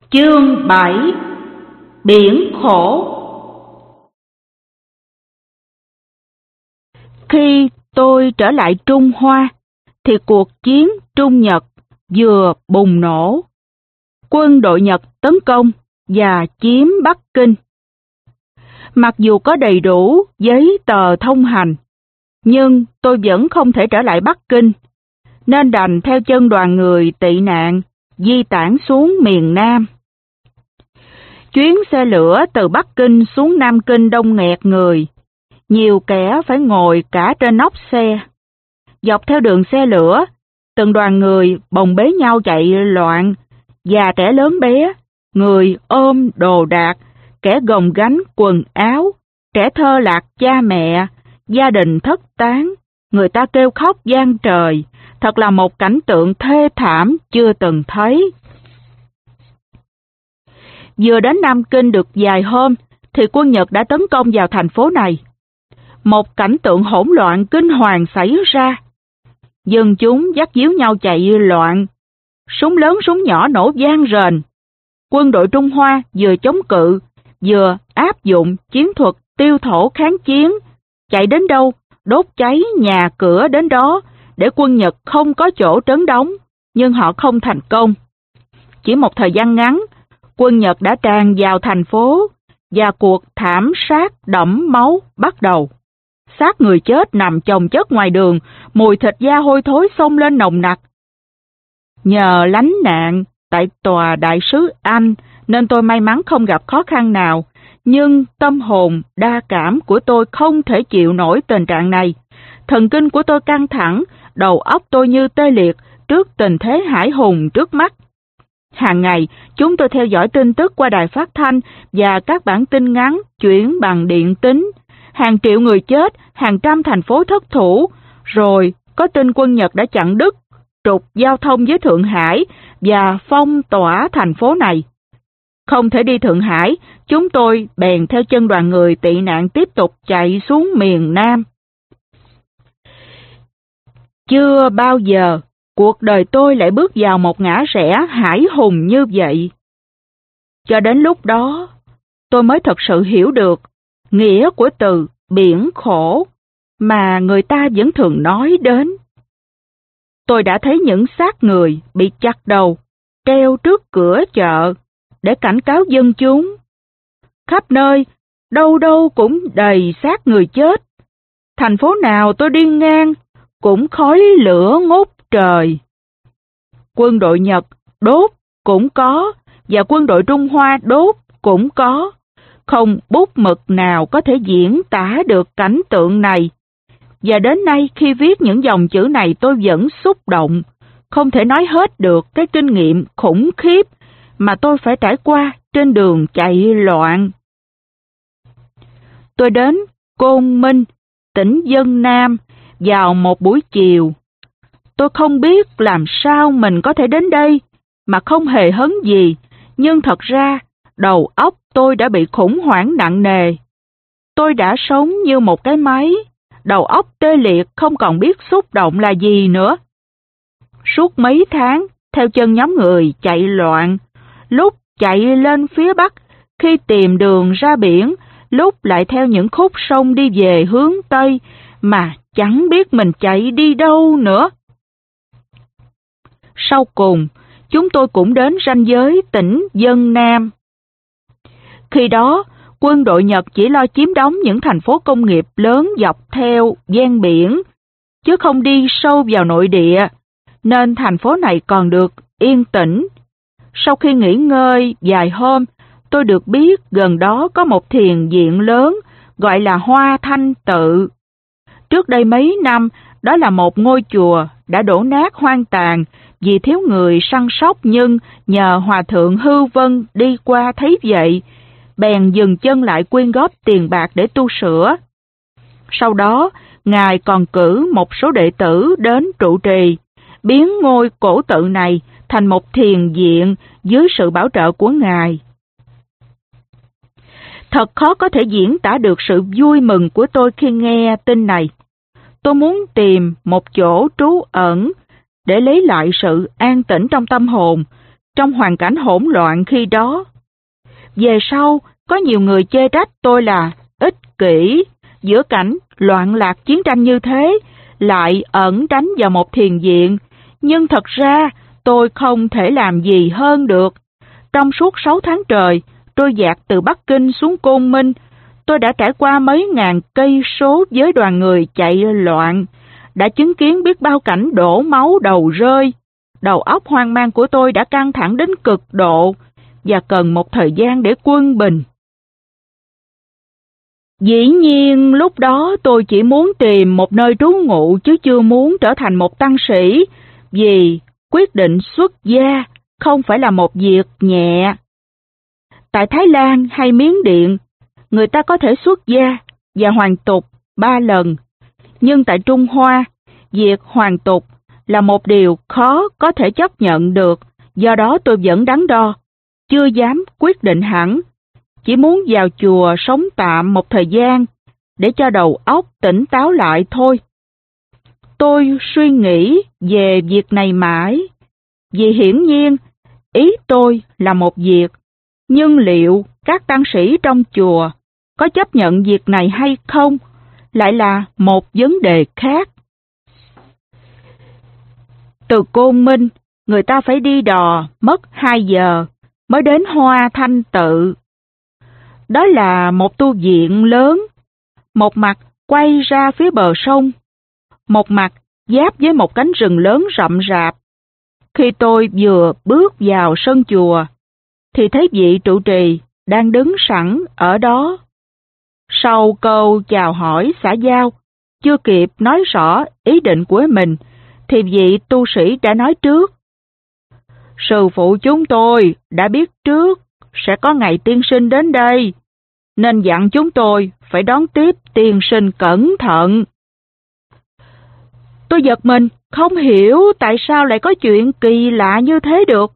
Chương 7: Biển khổ. Khi tôi trở lại Trung Hoa, thì cuộc chiến Trung Nhật vừa bùng nổ. Quân đội Nhật tấn công và chiếm Bắc Kinh. Mặc dù có đầy đủ giấy tờ thông hành, nhưng tôi vẫn không thể trở lại Bắc Kinh, nên đành theo chân đoàn người tị nạn di tản xuống miền Nam. Chuyến xe lửa từ Bắc Kinh xuống Nam Kinh đông nghẹt người, nhiều kẻ phải ngồi cả trên nóc xe. Dọc theo đường xe lửa, từng đoàn người bồng bế nhau chạy loạn, già trẻ lớn bé, người ôm đồ đạc, kẻ gồng gánh quần áo, trẻ thơ lạc cha mẹ, gia đình thất tán, người ta kêu khóc vang trời, thật là một cảnh tượng thê thảm chưa từng thấy. Vừa đến Nam Kinh được vài hôm, thì quân Nhật đã tấn công vào thành phố này. Một cảnh tượng hỗn loạn kinh hoàng xảy ra. Dân chúng dắt díu nhau chạy loạn, súng lớn súng nhỏ nổ vang rền. Quân đội Trung Hoa vừa chống cự, vừa áp dụng chiến thuật tiêu thổ kháng chiến, chạy đến đâu, đốt cháy nhà cửa đến đó, để quân Nhật không có chỗ trấn đóng, nhưng họ không thành công. Chỉ một thời gian ngắn, quân Nhật đã tràn vào thành phố, và cuộc thảm sát đẫm máu bắt đầu. Xác người chết nằm chồng chất ngoài đường, mùi thịt da hôi thối xông lên nồng nặc. Nhờ lánh nạn tại tòa đại sứ Anh nên tôi may mắn không gặp khó khăn nào, nhưng tâm hồn đa cảm của tôi không thể chịu nổi tình trạng này. Thần kinh của tôi căng thẳng, đầu óc tôi như tê liệt trước tình thế hãi hùng trước mắt. Hàng ngày, chúng tôi theo dõi tin tức qua đài phát thanh và các bản tin ngắn chuyển bằng điện tín. Hàng triệu người chết, hàng trăm thành phố thất thủ, rồi có tin quân Nhật đã chặn đứt trục giao thông với Thượng Hải và phong tỏa thành phố này. Không thể đi Thượng Hải, chúng tôi bèn theo chân đoàn người tị nạn tiếp tục chạy xuống miền Nam. Chưa bao giờ cuộc đời tôi lại bước vào một ngã rẽ hãi hùng như vậy. Cho đến lúc đó, tôi mới thật sự hiểu được nghĩa của từ biển khổ mà người ta vẫn thường nói đến. Tôi đã thấy những xác người bị chặt đầu, treo trước cửa chợ để cảnh cáo dân chúng. Khắp nơi, đâu đâu cũng đầy xác người chết. Thành phố nào tôi đi ngang cũng khói lửa ngút trời. Quân đội Nhật đốt cũng có, và quân đội Trung Hoa đốt cũng có. Không bút mực nào có thể diễn tả được cảnh tượng này. Và đến nay khi viết những dòng chữ này tôi vẫn xúc động, không thể nói hết được cái kinh nghiệm khủng khiếp mà tôi phải trải qua trên đường chạy loạn. Tôi đến Côn Minh, tỉnh Vân Nam vào một buổi chiều. Tôi không biết làm sao mình có thể đến đây mà không hề hấn gì, nhưng thật ra đầu óc tôi đã bị khủng hoảng nặng nề. Tôi đã sống như một cái máy, đầu óc tê liệt không còn biết xúc động là gì nữa. Suốt mấy tháng, theo chân nhóm người chạy loạn, lúc chạy lên phía Bắc, khi tìm đường ra biển, lúc lại theo những khúc sông đi về hướng Tây, mà chẳng biết mình chạy đi đâu nữa. Sau cùng, chúng tôi cũng đến ranh giới tỉnh Vân Nam. Khi đó, quân đội Nhật chỉ lo chiếm đóng những thành phố công nghiệp lớn dọc theo ven biển, chứ không đi sâu vào nội địa, nên thành phố này còn được yên tĩnh. Sau khi nghỉ ngơi vài hôm, tôi được biết gần đó có một thiền viện lớn gọi là Hoa Thanh Tự. Trước đây mấy năm, đó là một ngôi chùa đã đổ nát hoang tàn vì thiếu người săn sóc, nhưng nhờ Hòa Thượng Hư Vân đi qua thấy vậy, bèn dừng chân lại quyên góp tiền bạc để tu sửa. Sau đó, Ngài còn cử một số đệ tử đến trụ trì, biến ngôi cổ tự này thành một thiền viện dưới sự bảo trợ của Ngài. Thật khó có thể diễn tả được sự vui mừng của tôi khi nghe tin này. Tôi muốn tìm một chỗ trú ẩn để lấy lại sự an tĩnh trong tâm hồn trong hoàn cảnh hỗn loạn khi đó. Về sau, có nhiều người chê trách tôi là ích kỷ, giữa cảnh loạn lạc chiến tranh như thế, lại ẩn tránh vào một thiền viện, nhưng thật ra tôi không thể làm gì hơn được. Trong suốt 6 tháng trời, tôi dạt từ Bắc Kinh xuống Côn Minh, tôi đã trải qua mấy ngàn cây số với đoàn người chạy loạn, đã chứng kiến biết bao cảnh đổ máu đầu rơi. Đầu óc hoang mang của tôi đã căng thẳng đến cực độ và cần một thời gian để quân bình. Dĩ nhiên lúc đó tôi chỉ muốn tìm một nơi trú ngụ chứ chưa muốn trở thành một tăng sĩ, vì quyết định xuất gia không phải là một việc nhẹ. Tại Thái Lan hay Miến Điện, người ta có thể xuất gia và hoàn tục 3 lần, nhưng tại Trung Hoa, việc hoàn tục là một điều khó có thể chấp nhận được, do đó tôi vẫn đắn đo, chưa dám quyết định hẳn, chỉ muốn vào chùa sống tạm một thời gian để cho đầu óc tỉnh táo lại thôi. Tôi suy nghĩ về việc này mãi, vì hiển nhiên ý tôi là một việc, nhưng liệu các tăng sĩ trong chùa có chấp nhận việc này hay không lại là một vấn đề khác. Từ Côn Minh, người ta phải đi đò mất 2 giờ mới đến Hoa Thanh Tự. Đó là một tu viện lớn, một mặt quay ra phía bờ sông, một mặt giáp với một cánh rừng lớn rậm rạp. Khi tôi vừa bước vào sân chùa, thì thấy vị trụ trì đang đứng sẵn ở đó. Sau câu chào hỏi xã giao, chưa kịp nói rõ ý định của mình, thì vị tu sĩ đã nói trước: Sư phụ chúng tôi đã biết trước sẽ có ngày tiên sinh đến đây, nên dặn chúng tôi phải đón tiếp tiên sinh cẩn thận. Tôi giật mình, không hiểu tại sao lại có chuyện kỳ lạ như thế được.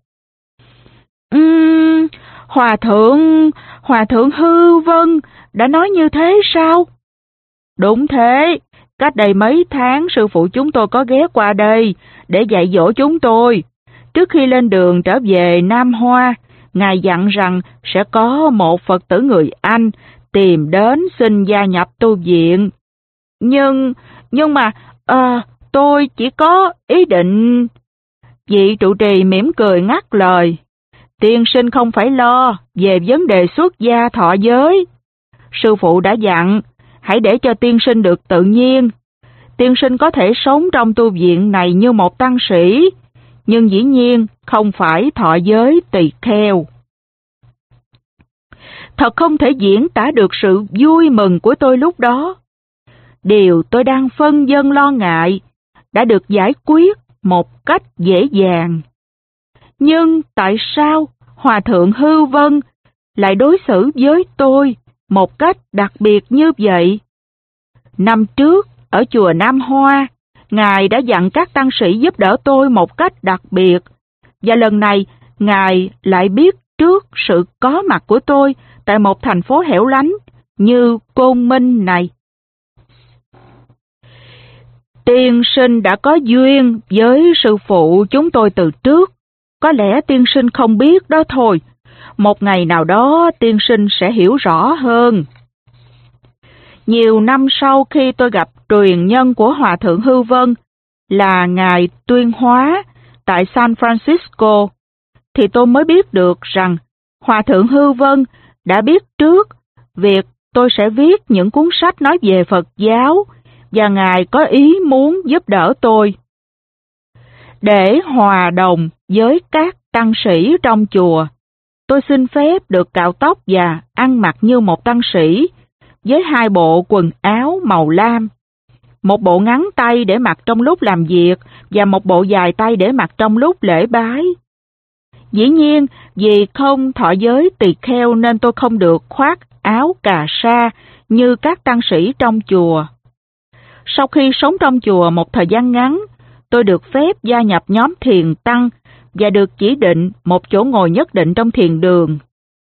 Hòa thượng Hư Vân đã nói như thế sao? Đúng thế, cách đây mấy tháng sư phụ chúng tôi có ghé qua đây để dạy dỗ chúng tôi. Trước khi lên đường trở về Nam Hoa, Ngài dặn rằng sẽ có một Phật tử người Anh tìm đến xin gia nhập tu viện. Nhưng mà tôi chỉ có ý định... Vị trụ trì mỉm cười ngắt lời: Tiên sinh không phải lo về vấn đề xuất gia thọ giới. Sư phụ đã dặn, hãy để cho tiên sinh được tự nhiên. Tiên sinh có thể sống trong tu viện này như một tăng sĩ, nhưng dĩ nhiên không phải thọ giới tỳ kheo. Thật không thể diễn tả được sự vui mừng của tôi lúc đó. Điều tôi đang phân vân lo ngại đã được giải quyết một cách dễ dàng. Nhưng tại sao Hòa thượng Hư Vân lại đối xử với tôi một cách đặc biệt như vậy? Năm trước, ở chùa Nam Hoa, Ngài đã dặn các tăng sĩ giúp đỡ tôi một cách đặc biệt, và lần này Ngài lại biết trước sự có mặt của tôi tại một thành phố hẻo lánh như Côn Minh này. Tiên sinh đã có duyên với sư phụ chúng tôi từ trước, có lẽ tiên sinh không biết đó thôi. Một ngày nào đó tiên sinh sẽ hiểu rõ hơn. Nhiều năm sau khi tôi gặp truyền nhân của Hòa thượng Hư Vân là Ngài Tuyên Hóa tại San Francisco, thì tôi mới biết được rằng Hòa thượng Hư Vân đã biết trước việc tôi sẽ viết những cuốn sách nói về Phật giáo, và Ngài có ý muốn giúp đỡ tôi. Để hòa đồng với các tăng sĩ trong chùa, tôi xin phép được cạo tóc và ăn mặc như một tăng sĩ, với 2 bộ quần áo màu lam, một bộ ngắn tay để mặc trong lúc làm việc và một bộ dài tay để mặc trong lúc lễ bái. Dĩ nhiên, vì không thọ giới tỳ kheo nên tôi không được khoác áo cà sa như các tăng sĩ trong chùa. Sau khi sống trong chùa một thời gian ngắn, tôi được phép gia nhập nhóm thiền tăng và được chỉ định một chỗ ngồi nhất định trong thiền đường.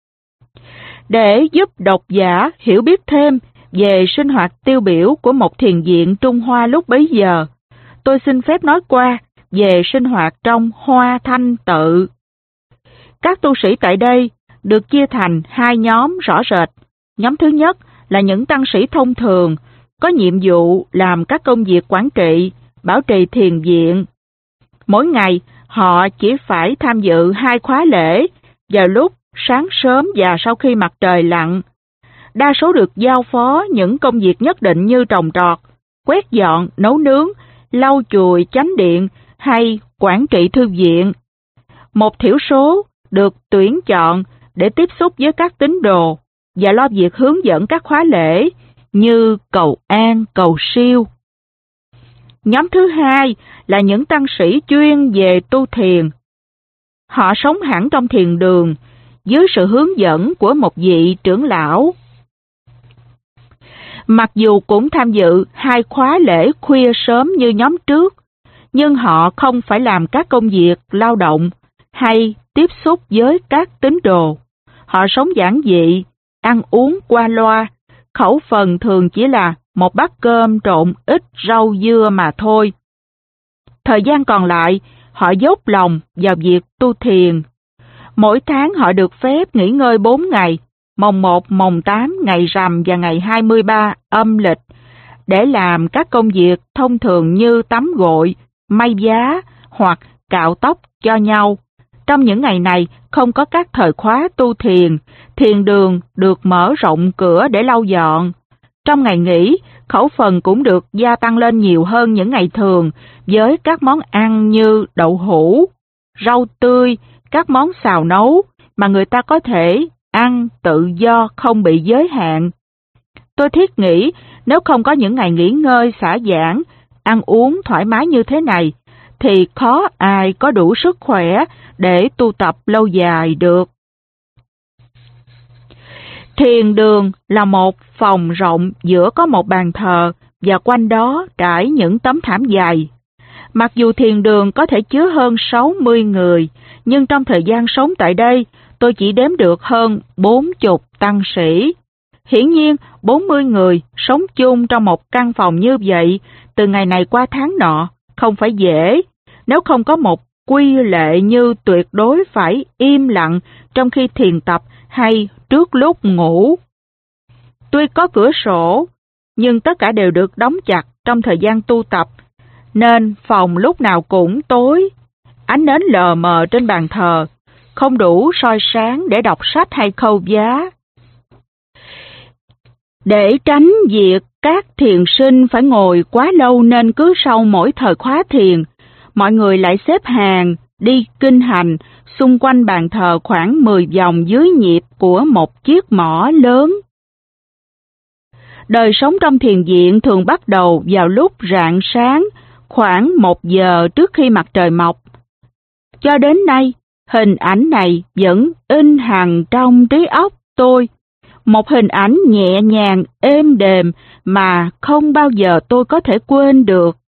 Để giúp độc giả hiểu biết thêm về sinh hoạt tiêu biểu của một thiền viện Trung Hoa lúc bấy giờ, tôi xin phép nói qua về sinh hoạt trong Hoa Thanh Tự. Các tu sĩ tại đây được chia thành hai nhóm rõ rệt. Nhóm thứ nhất là những tăng sĩ thông thường, có nhiệm vụ làm các công việc quản trị, bảo trì thiền viện. Mỗi ngày, họ chỉ phải tham dự 2 khóa lễ vào lúc sáng sớm và sau khi mặt trời lặn. Đa số được giao phó những công việc nhất định như trồng trọt, quét dọn, nấu nướng, lau chùi chánh điện hay quản trị thư viện. Một thiểu số được tuyển chọn để tiếp xúc với các tín đồ và lo việc hướng dẫn các khóa lễ như cầu an, cầu siêu. Nhóm thứ hai là những tăng sĩ chuyên về tu thiền. Họ sống hẳn trong thiền đường dưới sự hướng dẫn của một vị trưởng lão. Mặc dù cũng tham dự 2 khóa lễ khuya sớm như nhóm trước, nhưng họ không phải làm các công việc lao động hay tiếp xúc với các tín đồ. Họ sống giản dị, ăn uống qua loa, khẩu phần thường chỉ là một bát cơm trộn ít rau dưa mà thôi. Thời gian còn lại, họ dốc lòng vào việc tu thiền. Mỗi tháng họ được phép nghỉ ngơi 4 ngày, mồng 1, mồng 8, ngày rằm và ngày 23 âm lịch, để làm các công việc thông thường như tắm gội, may vá hoặc cạo tóc cho nhau. Trong những ngày này không có các thời khóa tu thiền, thiền đường được mở rộng cửa để lau dọn. Trong ngày nghỉ, khẩu phần cũng được gia tăng lên nhiều hơn những ngày thường với các món ăn như đậu hũ, rau tươi, các món xào nấu mà người ta có thể ăn tự do không bị giới hạn. Tôi thiết nghĩ nếu không có những ngày nghỉ ngơi xả giãn, ăn uống thoải mái như thế này, thì khó ai có đủ sức khỏe để tu tập lâu dài được. Thiền đường là một phòng rộng giữa có một bàn thờ và quanh đó trải những tấm thảm dày. Mặc dù thiền đường có thể chứa hơn 60 người, nhưng trong thời gian sống tại đây, tôi chỉ đếm được hơn 40 tăng sĩ. Hiển nhiên, 40 người sống chung trong một căn phòng như vậy, từ ngày này qua tháng nọ, không phải dễ. Nếu không có một quy lệ như tuyệt đối phải im lặng trong khi thiền tập hay trước lúc ngủ. Tuy có cửa sổ, nhưng tất cả đều được đóng chặt trong thời gian tu tập, nên phòng lúc nào cũng tối. Ánh nến lờ mờ trên bàn thờ không đủ soi sáng để đọc sách hay khâu vá. Để tránh việc các thiền sinh phải ngồi quá lâu nên cứ sau mỗi thời khóa thiền, mọi người lại xếp hàng đi kinh hành xung quanh bàn thờ khoảng 10 vòng dưới nhịp của một chiếc mõ lớn. Đời sống trong thiền viện thường bắt đầu vào lúc rạng sáng, khoảng 1 giờ trước khi mặt trời mọc. Cho đến nay, hình ảnh này vẫn in hằn trong trí óc tôi, một hình ảnh nhẹ nhàng, êm đềm mà không bao giờ tôi có thể quên được.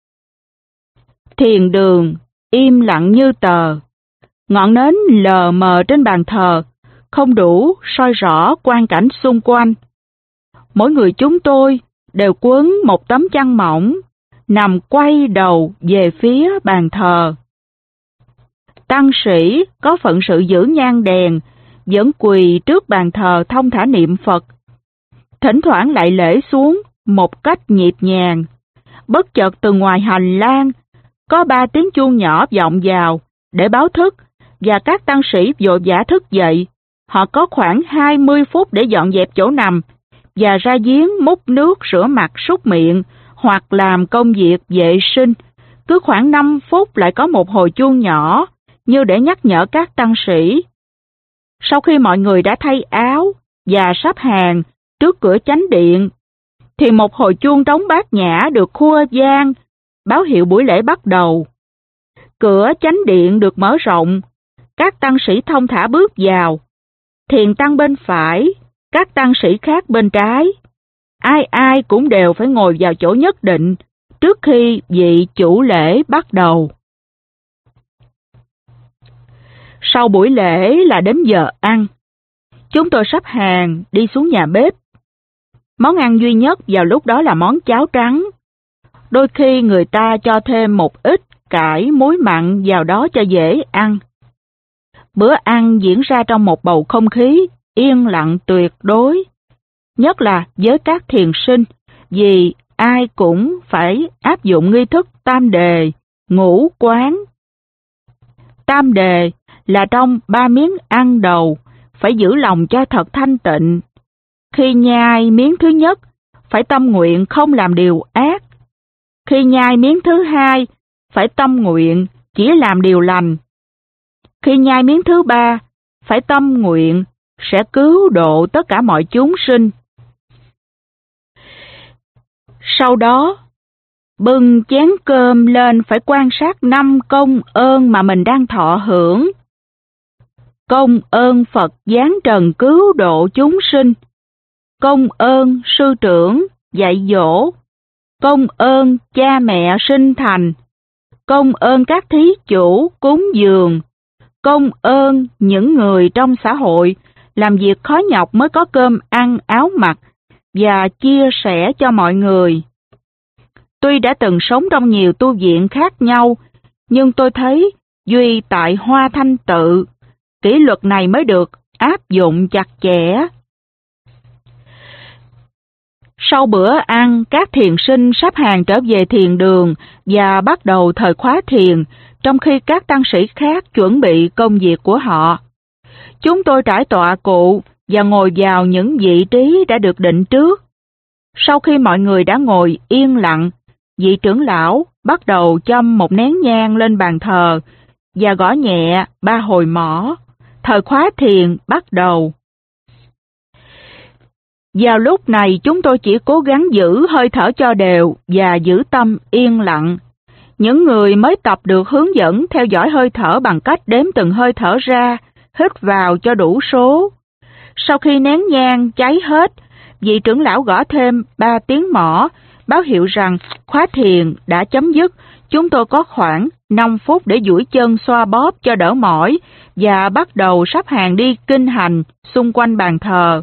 Thiền đường im lặng như tờ, ngọn nến lờ mờ trên bàn thờ không đủ soi rõ quang cảnh xung quanh. Mỗi người chúng tôi đều quấn một tấm chăn mỏng, nằm quay đầu về phía bàn thờ. Tăng sĩ có phận sự giữ nhang đèn, vẫn quỳ trước bàn thờ thông thả niệm Phật. Thỉnh thoảng lại lễ xuống một cách nhịp nhàng. Bất chợt từ ngoài hành lang, có 3 tiếng chuông nhỏ vọng vào để báo thức, và các tăng sĩ vội vã thức dậy. Họ có khoảng 20 phút để dọn dẹp chỗ nằm và ra giếng múc nước rửa mặt súc miệng hoặc làm công việc vệ sinh. Cứ khoảng 5 phút lại có một hồi chuông nhỏ như để nhắc nhở các tăng sĩ. Sau khi mọi người đã thay áo và sắp hàng trước cửa chánh điện, thì một hồi chuông trống bát nhã được khua vang, báo hiệu buổi lễ bắt đầu. Cửa chánh điện được mở rộng, các tăng sĩ thông thả bước vào. Thiền tăng bên phải, các tăng sĩ khác bên trái. Ai ai cũng đều phải ngồi vào chỗ nhất định trước khi vị chủ lễ bắt đầu. Sau buổi lễ là đến giờ ăn. Chúng tôi sắp hàng đi xuống nhà bếp. Món ăn duy nhất vào lúc đó là món cháo trắng. Đôi khi người ta cho thêm một ít cải muối mặn vào đó cho dễ ăn. Bữa ăn diễn ra trong một bầu không khí yên lặng tuyệt đối, nhất là với các thiền sinh, vì ai cũng phải áp dụng nghi thức tam đề, ngũ quán. Tam đề là trong 3 miếng ăn đầu, phải giữ lòng cho thật thanh tịnh. Khi nhai miếng thứ nhất, phải tâm nguyện không làm điều ác. Khi nhai miếng thứ hai, phải tâm nguyện chỉ làm điều lành. Khi nhai miếng thứ ba, phải tâm nguyện sẽ cứu độ tất cả mọi chúng sinh. Sau đó, bưng chén cơm lên phải quan sát 5 công ơn mà mình đang thọ hưởng. Công ơn Phật giáng trần cứu độ chúng sinh, công ơn sư trưởng dạy dỗ, công ơn cha mẹ sinh thành, công ơn các thí chủ cúng dường, công ơn những người trong xã hội làm việc khó nhọc mới có cơm ăn áo mặc và chia sẻ cho mọi người. Tuy đã từng sống trong nhiều tu viện khác nhau, nhưng tôi thấy duy tại Hoa Thanh Tự, kỷ luật này mới được áp dụng chặt chẽ. Sau bữa ăn, các thiền sinh sắp hàng trở về thiền đường và bắt đầu thời khóa thiền, trong khi các tăng sĩ khác chuẩn bị công việc của họ. Chúng tôi trải tọa cụ và ngồi vào những vị trí đã được định trước. Sau khi mọi người đã ngồi yên lặng, vị trưởng lão bắt đầu châm một nén nhang lên bàn thờ và gõ nhẹ 3 hồi mõ. Thời khóa thiền bắt đầu. Vào lúc này chúng tôi chỉ cố gắng giữ hơi thở cho đều và giữ tâm yên lặng. Những người mới tập được hướng dẫn theo dõi hơi thở bằng cách đếm từng hơi thở ra, hít vào cho đủ số. Sau khi nén nhang cháy hết, vị trưởng lão gõ thêm 3 tiếng mõ, báo hiệu rằng khóa thiền đã chấm dứt. Chúng tôi có khoảng 5 phút để duỗi chân xoa bóp cho đỡ mỏi và bắt đầu sắp hàng đi kinh hành xung quanh bàn thờ.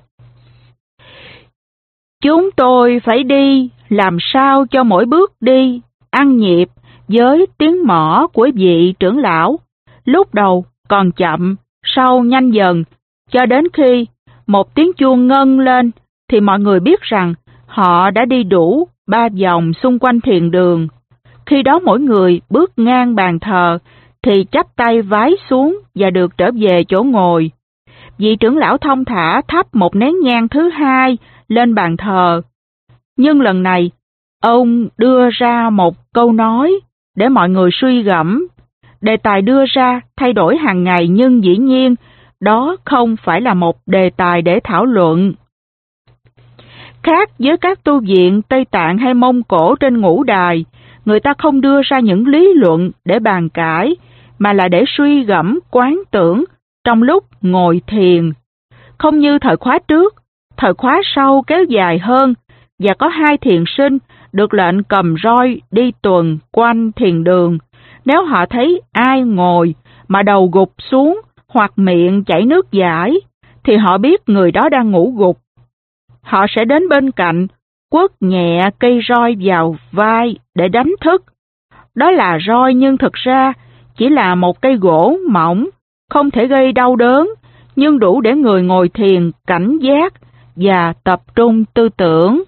Chúng tôi phải đi làm sao cho mỗi bước đi ăn nhịp với tiếng mõ của vị trưởng lão. Lúc đầu còn chậm, sau nhanh dần, cho đến khi một tiếng chuông ngân lên thì mọi người biết rằng họ đã đi đủ 3 vòng xung quanh thiền đường. Khi đó mỗi người bước ngang bàn thờ thì chắp tay vái xuống và được trở về chỗ ngồi. Vị trưởng lão thong thả thắp một nén nhang thứ hai lên bàn thờ. Nhưng lần này, ông đưa ra một câu nói để mọi người suy gẫm. Đề tài đưa ra thay đổi hàng ngày nhưng dĩ nhiên đó không phải là một đề tài để thảo luận. Khác với các tu viện Tây Tạng hay Mông Cổ trên ngũ đài, người ta không đưa ra những lý luận để bàn cãi, mà là để suy gẫm quán tưởng trong lúc ngồi thiền. Không như thời khóa trước, thời khóa sau kéo dài hơn và có 2 thiền sinh được lệnh cầm roi đi tuần quanh thiền đường. Nếu họ thấy ai ngồi mà đầu gục xuống hoặc miệng chảy nước dãi, thì họ biết người đó đang ngủ gục. Họ sẽ đến bên cạnh, quất nhẹ cây roi vào vai để đánh thức. Đó là roi nhưng thực ra chỉ là một cây gỗ mỏng, không thể gây đau đớn, nhưng đủ để người ngồi thiền cảnh giác và tập trung tư tưởng.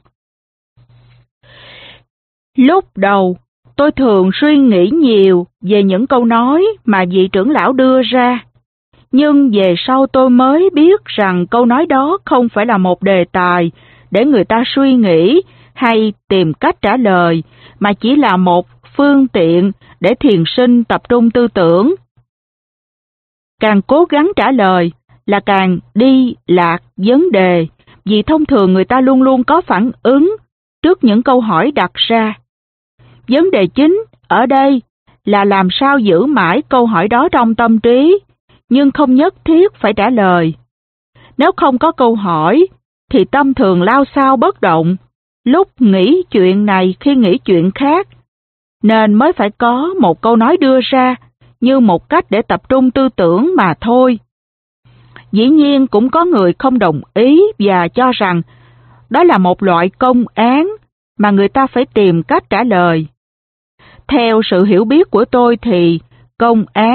Lúc đầu, tôi thường suy nghĩ nhiều về những câu nói mà vị trưởng lão đưa ra, nhưng về sau tôi mới biết rằng câu nói đó không phải là một đề tài để người ta suy nghĩ hay tìm cách trả lời, mà chỉ là một phương tiện để thiền sinh tập trung tư tưởng. Càng cố gắng trả lời là càng đi lạc vấn đề, vì thông thường người ta luôn luôn có phản ứng trước những câu hỏi đặt ra. Vấn đề chính ở đây là làm sao giữ mãi câu hỏi đó trong tâm trí, nhưng không nhất thiết phải trả lời. Nếu không có câu hỏi, thì tâm thường lao xao bất động, lúc nghĩ chuyện này khi nghĩ chuyện khác, nên mới phải có một câu nói đưa ra như một cách để tập trung tư tưởng mà thôi. Dĩ nhiên cũng có người không đồng ý và cho rằng đó là một loại công án mà người ta phải tìm cách trả lời. Theo sự hiểu biết của tôi thì công án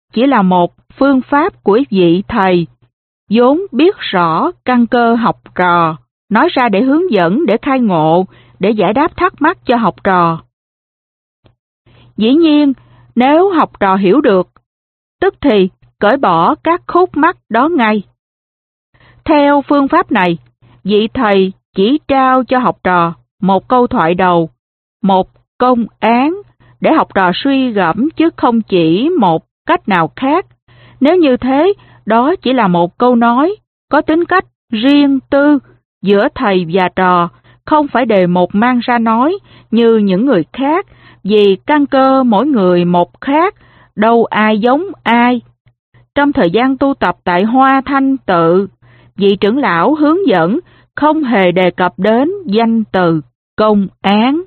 chỉ là một phương pháp của vị thầy, vốn biết rõ căn cơ học trò, nói ra để hướng dẫn, để khai ngộ, để giải đáp thắc mắc cho học trò. Dĩ nhiên, nếu học trò hiểu được, tức thì cởi bỏ các khúc mắc đó ngay. Theo phương pháp này, vị thầy chỉ trao cho học trò một câu thoại đầu, một công án để học trò suy gẫm, chứ không chỉ một cách nào khác. Nếu như thế, đó chỉ là một câu nói có tính cách riêng tư giữa thầy và trò, không phải đề mục mang ra nói như những người khác, vì căn cơ mỗi người một khác, đâu ai giống ai. Trong thời gian tu tập tại Hoa Thanh Tự, vị trưởng lão hướng dẫn không hề đề cập đến danh từ công án.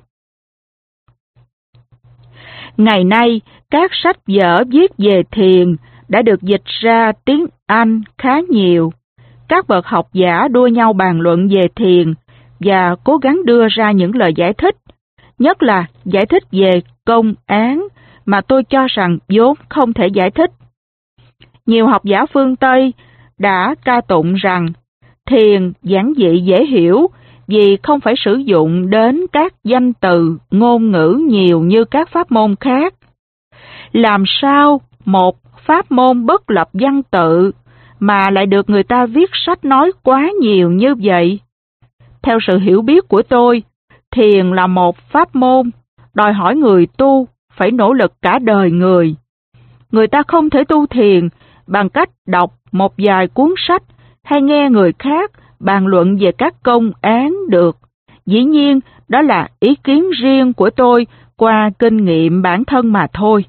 Ngày nay, các sách vở viết về thiền đã được dịch ra tiếng Anh khá nhiều. Các bậc học giả đua nhau bàn luận về thiền và cố gắng đưa ra những lời giải thích, nhất là giải thích về công án mà tôi cho rằng vốn không thể giải thích. Nhiều học giả phương Tây đã ca tụng rằng thiền giản dị dễ hiểu vì không phải sử dụng đến các danh từ, ngôn ngữ nhiều như các pháp môn khác. Làm sao một pháp môn bất lập văn tự mà lại được người ta viết sách nói quá nhiều như vậy? Theo sự hiểu biết của tôi, thiền là một pháp môn đòi hỏi người tu phải nỗ lực cả đời người. Người ta không thể tu thiền bằng cách đọc một vài cuốn sách hay nghe người khác bàn luận về các công án được. Dĩ nhiên, đó là ý kiến riêng của tôi qua kinh nghiệm bản thân mà thôi.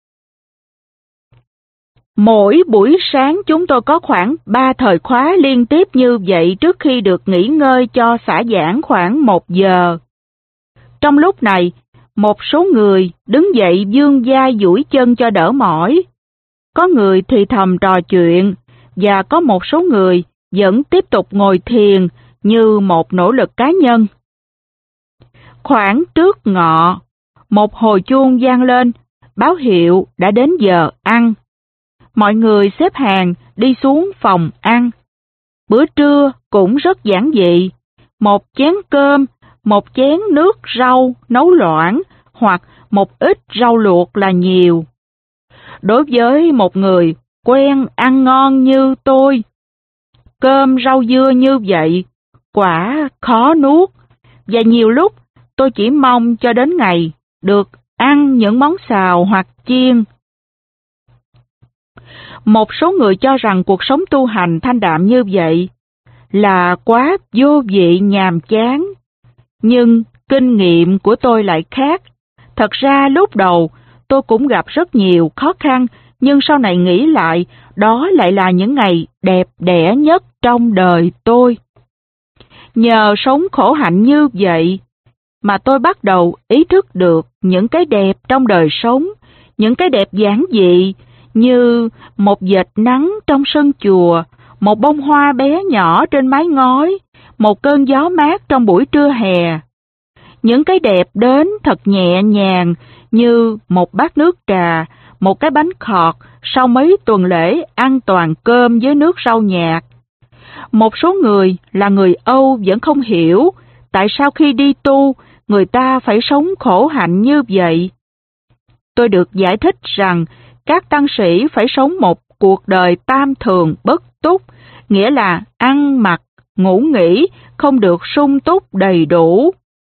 Mỗi buổi sáng chúng tôi có khoảng 3 thời khóa liên tiếp như vậy trước khi được nghỉ ngơi cho xả giảng khoảng 1 giờ. Trong lúc này, một số người đứng dậy vươn vai duỗi chân cho đỡ mỏi. Có người thì thầm trò chuyện, và có một số người vẫn tiếp tục ngồi thiền như một nỗ lực cá nhân. Khoảng trước ngọ, một hồi chuông vang lên, báo hiệu đã đến giờ ăn. Mọi người xếp hàng đi xuống phòng ăn. Bữa trưa cũng rất giản dị, một chén cơm, một chén nước rau nấu loãng hoặc một ít rau luộc là nhiều. Đối với một người quen ăn ngon như tôi, cơm rau dưa như vậy quả khó nuốt, và nhiều lúc tôi chỉ mong cho đến ngày được ăn những món xào hoặc chiên. Một số người cho rằng cuộc sống tu hành thanh đạm như vậy là quá vô vị nhàm chán, nhưng kinh nghiệm của tôi lại khác. Thật ra lúc đầu tôi cũng gặp rất nhiều khó khăn, nhưng sau này nghĩ lại, đó lại là những ngày đẹp đẽ nhất trong đời tôi. Nhờ sống khổ hạnh như vậy mà tôi bắt đầu ý thức được những cái đẹp trong đời sống, những cái đẹp giản dị như một vệt nắng trong sân chùa, một bông hoa bé nhỏ trên mái ngói, một cơn gió mát trong buổi trưa hè. Những cái đẹp đến thật nhẹ nhàng như một bát nước trà, một cái bánh khọt sau mấy tuần lễ ăn toàn cơm với nước rau nhạt. Một số người là người Âu vẫn không hiểu tại sao khi đi tu người ta phải sống khổ hạnh như vậy. Tôi được giải thích rằng các tăng sĩ phải sống một cuộc đời tam thường bất túc, nghĩa là ăn mặc, ngủ nghỉ không được sung túc đầy đủ.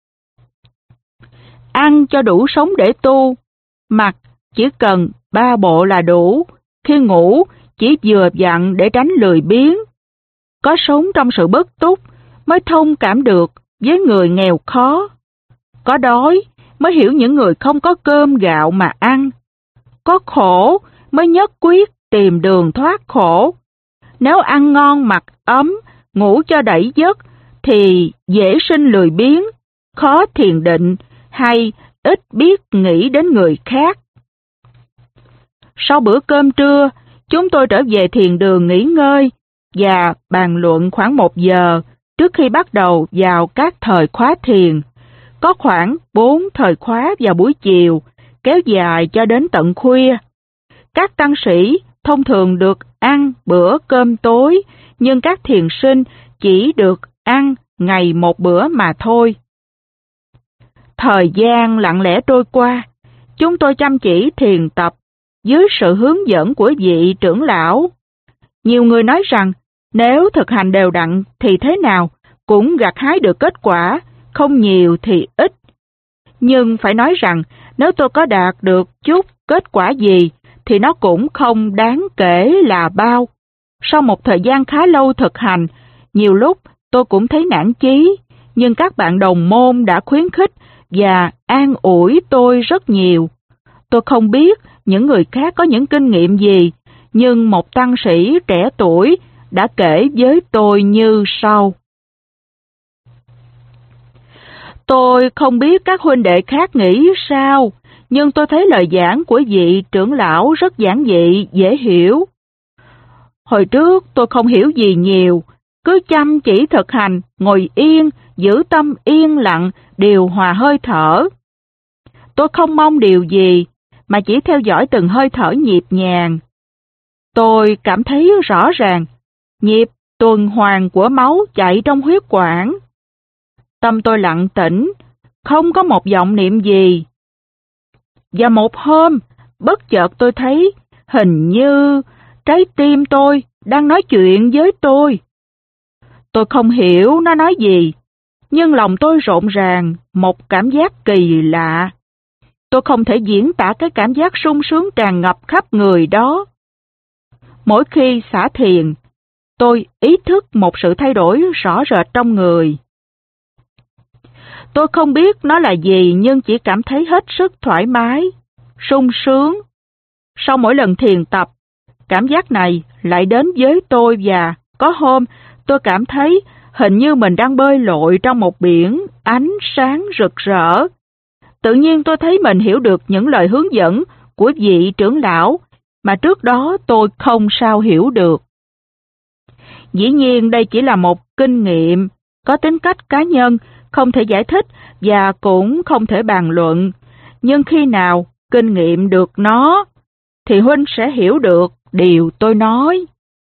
Ăn cho đủ sống để tu, mặc chỉ cần 3 bộ là đủ, khi ngủ chỉ vừa vặn để tránh lười biếng. Có sống trong sự bất túc mới thông cảm được với người nghèo khó. Có đói mới hiểu những người không có cơm gạo mà ăn. Có khổ mới nhất quyết tìm đường thoát khổ. Nếu ăn ngon mặc ấm, ngủ cho đẩy giấc thì dễ sinh lười biếng, khó thiền định hay ít biết nghĩ đến người khác. Sau bữa cơm trưa, chúng tôi trở về thiền đường nghỉ ngơi và bàn luận khoảng 1 giờ trước khi bắt đầu vào các thời khóa thiền. Có khoảng 4 thời khóa vào buổi chiều, kéo dài cho đến tận khuya. Các tăng sĩ thông thường được ăn bữa cơm tối, nhưng các thiền sinh chỉ được ăn ngày một bữa mà thôi. Thời gian lặng lẽ trôi qua, chúng tôi chăm chỉ thiền tập dưới sự hướng dẫn của vị trưởng lão. Nhiều người nói rằng nếu thực hành đều đặn thì thế nào cũng gặt hái được kết quả, không nhiều thì ít. Nhưng phải nói rằng nếu tôi có đạt được chút kết quả gì thì nó cũng không đáng kể là bao. Sau một thời gian khá lâu thực hành, nhiều lúc tôi cũng thấy nản chí, nhưng các bạn đồng môn đã khuyến khích và an ủi tôi rất nhiều. Tôi không biết những người khác có những kinh nghiệm gì, nhưng một tăng sĩ trẻ tuổi đã kể với tôi như sau. Tôi không biết các huynh đệ khác nghĩ sao, nhưng tôi thấy lời giảng của vị trưởng lão rất giản dị, dễ hiểu. Hồi trước tôi không hiểu gì nhiều, cứ chăm chỉ thực hành, ngồi yên, giữ tâm yên lặng, điều hòa hơi thở. Tôi không mong điều gì, mà chỉ theo dõi từng hơi thở nhịp nhàng. Tôi cảm thấy rõ ràng, nhịp tuần hoàn của máu chạy trong huyết quản. Tâm tôi lặng tĩnh, không có một vọng niệm gì. Và một hôm, bất chợt tôi thấy hình như trái tim tôi đang nói chuyện với tôi. Tôi không hiểu nó nói gì, nhưng lòng tôi rộn ràng một cảm giác kỳ lạ. Tôi không thể diễn tả cái cảm giác sung sướng tràn ngập khắp người đó. Mỗi khi xả thiền, tôi ý thức một sự thay đổi rõ rệt trong người. Tôi không biết nó là gì, nhưng chỉ cảm thấy hết sức thoải mái, sung sướng. Sau mỗi lần thiền tập, cảm giác này lại đến với tôi và có hôm tôi cảm thấy hình như mình đang bơi lội trong một biển ánh sáng rực rỡ. Tự nhiên tôi thấy mình hiểu được những lời hướng dẫn của vị trưởng lão mà trước đó tôi không sao hiểu được. Dĩ nhiên đây chỉ là một kinh nghiệm, có tính cách cá nhân, không thể giải thích và cũng không thể bàn luận. Nhưng khi nào kinh nghiệm được nó, thì huynh sẽ hiểu được điều tôi nói.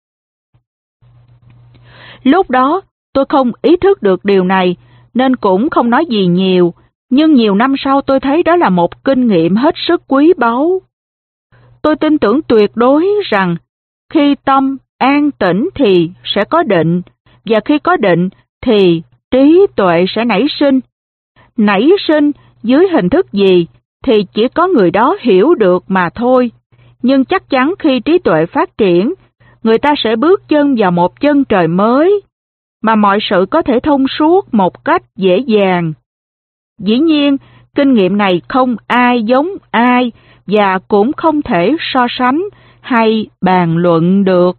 Lúc đó tôi không ý thức được điều này nên cũng không nói gì nhiều, nhưng nhiều năm sau tôi thấy đó là một kinh nghiệm hết sức quý báu. Tôi tin tưởng tuyệt đối rằng khi tâm an tĩnh thì sẽ có định, và khi có định thì trí tuệ sẽ nảy sinh. Nảy sinh dưới hình thức gì thì chỉ có người đó hiểu được mà thôi, nhưng chắc chắn khi trí tuệ phát triển, người ta sẽ bước chân vào một chân trời mới, mà mọi sự có thể thông suốt một cách dễ dàng. Dĩ nhiên, kinh nghiệm này không ai giống ai và cũng không thể so sánh hay bàn luận được.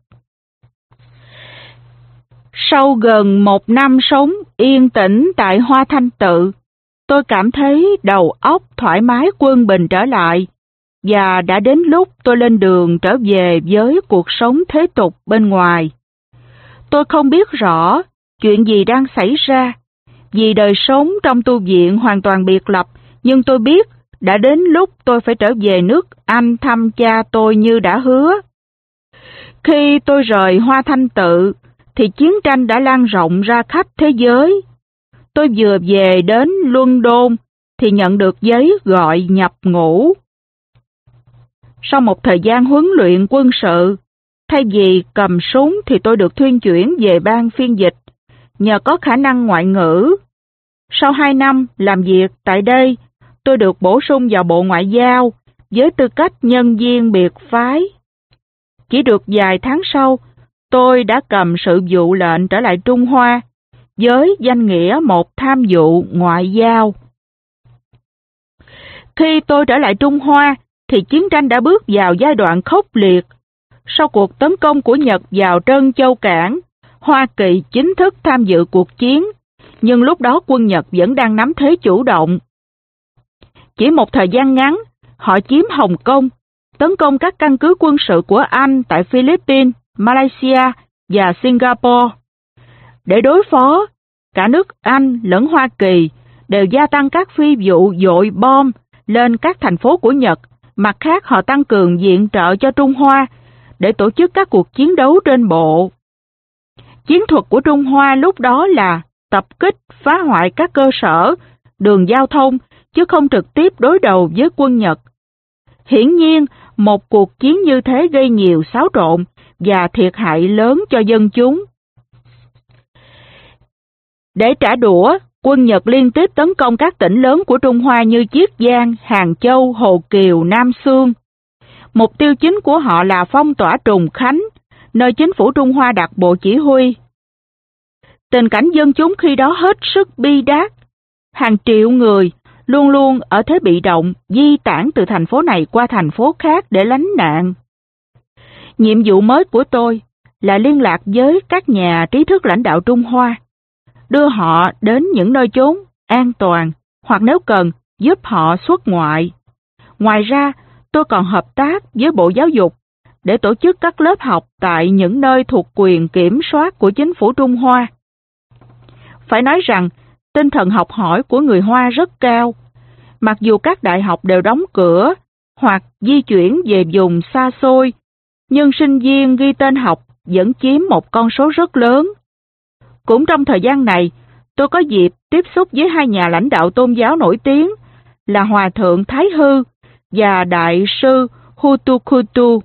Sau gần 1 năm sống yên tĩnh tại Hoa Thanh Tự, tôi cảm thấy đầu óc thoải mái quân bình trở lại, và đã đến lúc tôi lên đường trở về với cuộc sống thế tục bên ngoài. Tôi không biết rõ chuyện gì đang xảy ra, vì đời sống trong tu viện hoàn toàn biệt lập, nhưng tôi biết đã đến lúc tôi phải trở về nước Anh thăm cha tôi như đã hứa. Khi tôi rời Hoa Thanh Tự, thì chiến tranh đã lan rộng ra khắp thế giới. Tôi vừa về đến London thì nhận được giấy gọi nhập ngũ. Sau một thời gian huấn luyện quân sự, thay vì cầm súng thì tôi được thuyên chuyển về ban phiên dịch, nhờ có khả năng ngoại ngữ. Sau 2 năm làm việc tại đây, tôi được bổ sung vào Bộ Ngoại giao với tư cách nhân viên biệt phái. Chỉ được vài tháng sau, tôi đã cầm sự vụ lệnh trở lại Trung Hoa, với danh nghĩa một tham vụ ngoại giao. Khi tôi trở lại Trung Hoa, thì chiến tranh đã bước vào giai đoạn khốc liệt. Sau cuộc tấn công của Nhật vào Trân Châu Cảng, Hoa Kỳ chính thức tham dự cuộc chiến, nhưng lúc đó quân Nhật vẫn đang nắm thế chủ động. Chỉ một thời gian ngắn, họ chiếm Hồng Kông, tấn công các căn cứ quân sự của Anh tại Philippines, Malaysia và Singapore. Để đối phó, cả nước Anh lẫn Hoa Kỳ đều gia tăng các phi vụ dội bom lên các thành phố của Nhật Mặt khác họ tăng cường viện trợ cho Trung Hoa để tổ chức các cuộc chiến đấu trên bộ. Chiến thuật của Trung Hoa lúc đó là tập kích, phá hoại các cơ sở, đường giao thông, chứ không trực tiếp đối đầu với quân Nhật. Hiển nhiên, một cuộc chiến như thế gây nhiều xáo trộn và thiệt hại lớn cho dân chúng. Để trả đũa, quân Nhật liên tiếp tấn công các tỉnh lớn của Trung Hoa như Chiết Giang, Hàng Châu, Hồ Kiều, Nam Xương. Mục tiêu chính của họ là phong tỏa Trùng Khánh, nơi chính phủ Trung Hoa đặt bộ chỉ huy. Tình cảnh dân chúng khi đó hết sức bi đát. Hàng triệu người luôn luôn ở thế bị động, di tản từ thành phố này qua thành phố khác để lánh nạn. Nhiệm vụ mới của tôi là liên lạc với các nhà trí thức lãnh đạo Trung Hoa, đưa họ đến những nơi chốn an toàn, hoặc nếu cần, giúp họ xuất ngoại. Ngoài ra, tôi còn hợp tác với Bộ Giáo dục để tổ chức các lớp học tại những nơi thuộc quyền kiểm soát của chính phủ Trung Hoa. Phải nói rằng, tinh thần học hỏi của người Hoa rất cao. Mặc dù các đại học đều đóng cửa hoặc di chuyển về vùng xa xôi, nhưng sinh viên ghi tên học vẫn chiếm một con số rất lớn. Cũng trong thời gian này, tôi có dịp tiếp xúc với hai nhà lãnh đạo tôn giáo nổi tiếng là Hòa thượng Thái Hư và Đại sư Hutukutu.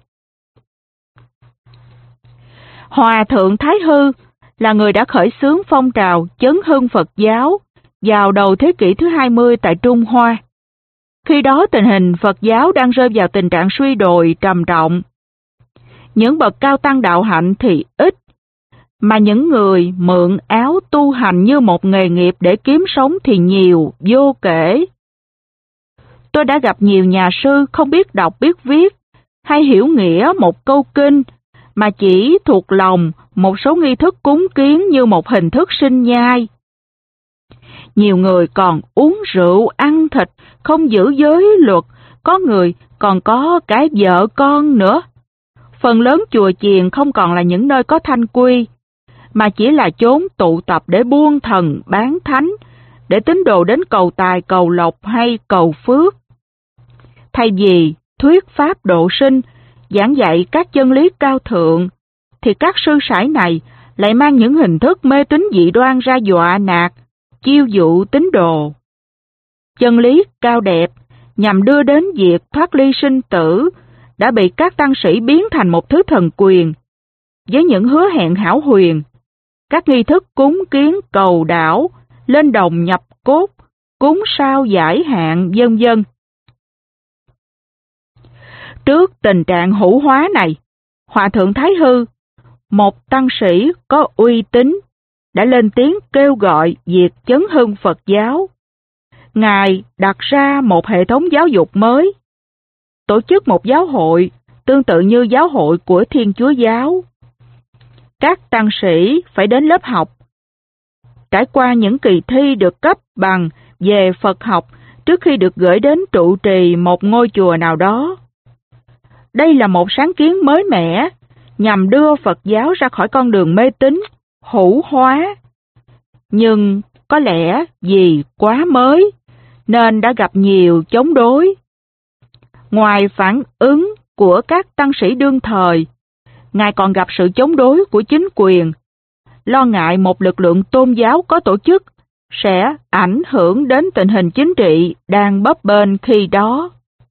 Hòa thượng Thái Hư là người đã khởi xướng phong trào chấn hưng Phật giáo vào đầu thế kỷ thứ 20 tại Trung Hoa. Khi đó tình hình Phật giáo đang rơi vào tình trạng suy đồi trầm trọng. Những bậc cao tăng đạo hạnh thì ít, mà những người mượn áo tu hành như một nghề nghiệp để kiếm sống thì nhiều vô kể. Tôi đã gặp nhiều nhà sư không biết đọc biết viết, hay hiểu nghĩa một câu kinh, mà chỉ thuộc lòng một số nghi thức cúng kiến như một hình thức sinh nhai. Nhiều người còn uống rượu, ăn thịt, không giữ giới luật, có người còn có cả vợ con nữa. Phần lớn chùa chiền không còn là những nơi có thanh quy, mà chỉ là chốn tụ tập để buôn thần bán thánh, để tín đồ đến cầu tài, cầu lộc hay cầu phước. Thay vì thuyết pháp độ sinh, giảng dạy các chân lý cao thượng, thì các sư sãi này lại mang những hình thức mê tín dị đoan ra dọa nạt, chiêu dụ tín đồ. Chân lý cao đẹp nhằm đưa đến việc thoát ly sinh tử đã bị các tăng sĩ biến thành một thứ thần quyền, với những hứa hẹn hão huyền, các nghi thức cúng kiến cầu đảo, lên đồng nhập cốt, cúng sao giải hạn, vân vân. Trước tình trạng hữu hóa này, Hòa thượng Thái Hư, một tăng sĩ có uy tín, đã lên tiếng kêu gọi việc chấn hưng Phật giáo. Ngài đặt ra một hệ thống giáo dục mới, tổ chức một giáo hội tương tự như giáo hội của Thiên Chúa giáo. Các tăng sĩ phải đến lớp học, trải qua những kỳ thi được cấp bằng về Phật học trước khi được gửi đến trụ trì một ngôi chùa nào đó. Đây là một sáng kiến mới mẻ nhằm đưa Phật giáo ra khỏi con đường mê tín, hữu hóa. Nhưng có lẽ vì quá mới nên đã gặp nhiều chống đối. Ngoài phản ứng của các tăng sĩ đương thời, Ngài còn gặp sự chống đối của chính quyền, lo ngại một lực lượng tôn giáo có tổ chức sẽ ảnh hưởng đến tình hình chính trị đang bấp bênh khi đó.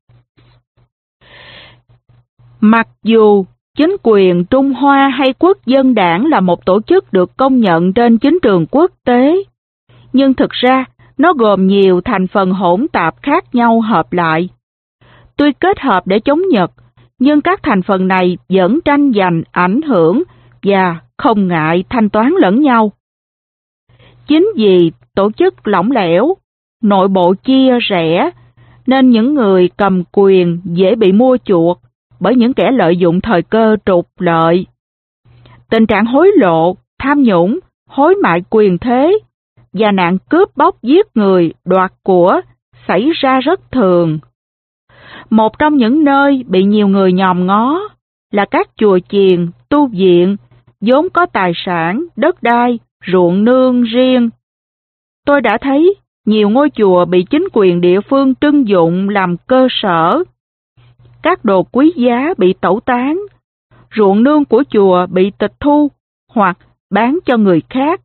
Mặc dù chính quyền Trung Hoa hay Quốc dân đảng là một tổ chức được công nhận trên chính trường quốc tế, nhưng thực ra nó gồm nhiều thành phần hỗn tạp khác nhau hợp lại. Tuy kết hợp để chống Nhật, nhưng các thành phần này vẫn tranh giành ảnh hưởng và không ngại thanh toán lẫn nhau. Chính vì tổ chức lỏng lẻo, nội bộ chia rẽ, nên những người cầm quyền dễ bị mua chuộc bởi những kẻ lợi dụng thời cơ trục lợi. Tình trạng hối lộ, tham nhũng, hối mại quyền thế và nạn cướp bóc giết người, đoạt của xảy ra rất thường. Một trong những nơi bị nhiều người nhòm ngó là các chùa chiền, tu viện, vốn có tài sản, đất đai, ruộng nương riêng. Tôi đã thấy nhiều ngôi chùa bị chính quyền địa phương trưng dụng làm cơ sở. các đồ quý giá bị tẩu tán, ruộng nương của chùa bị tịch thu hoặc bán cho người khác.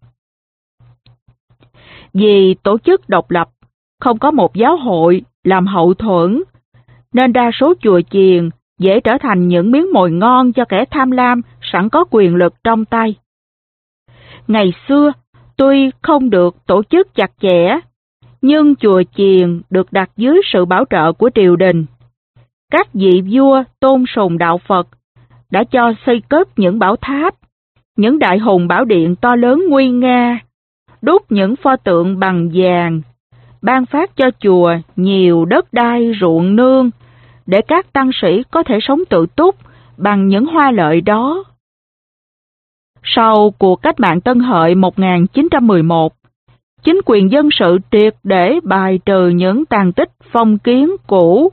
Vì tổ chức độc lập, không có một giáo hội làm hậu thuẫn, nên đa số chùa chiền dễ trở thành những miếng mồi ngon cho kẻ tham lam sẵn có quyền lực trong tay. Ngày xưa, tuy không được tổ chức chặt chẽ, nhưng chùa chiền được đặt dưới sự bảo trợ của triều đình. Các vị vua tôn sùng đạo Phật đã cho xây cất những bảo tháp, những đại hùng bảo điện to lớn nguy nga, đúc những pho tượng bằng vàng, ban phát cho chùa nhiều đất đai ruộng nương để các tăng sĩ có thể sống tự túc bằng những hoa lợi đó. Sau cuộc cách mạng Tân Hợi 1911, chính quyền dân sự triệt để bài trừ những tàn tích phong kiến cũ.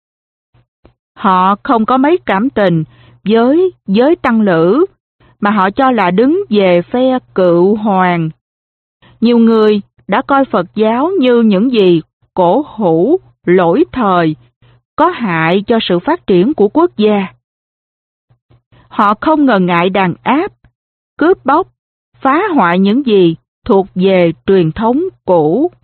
Họ không có mấy cảm tình với giới tăng lữ, mà họ cho là đứng về phe cựu hoàng. Nhiều người đã coi Phật giáo như những gì cổ hủ, lỗi thời, có hại cho sự phát triển của quốc gia. Họ không ngần ngại đàn áp, cướp bóc, phá hoại những gì thuộc về truyền thống cũ.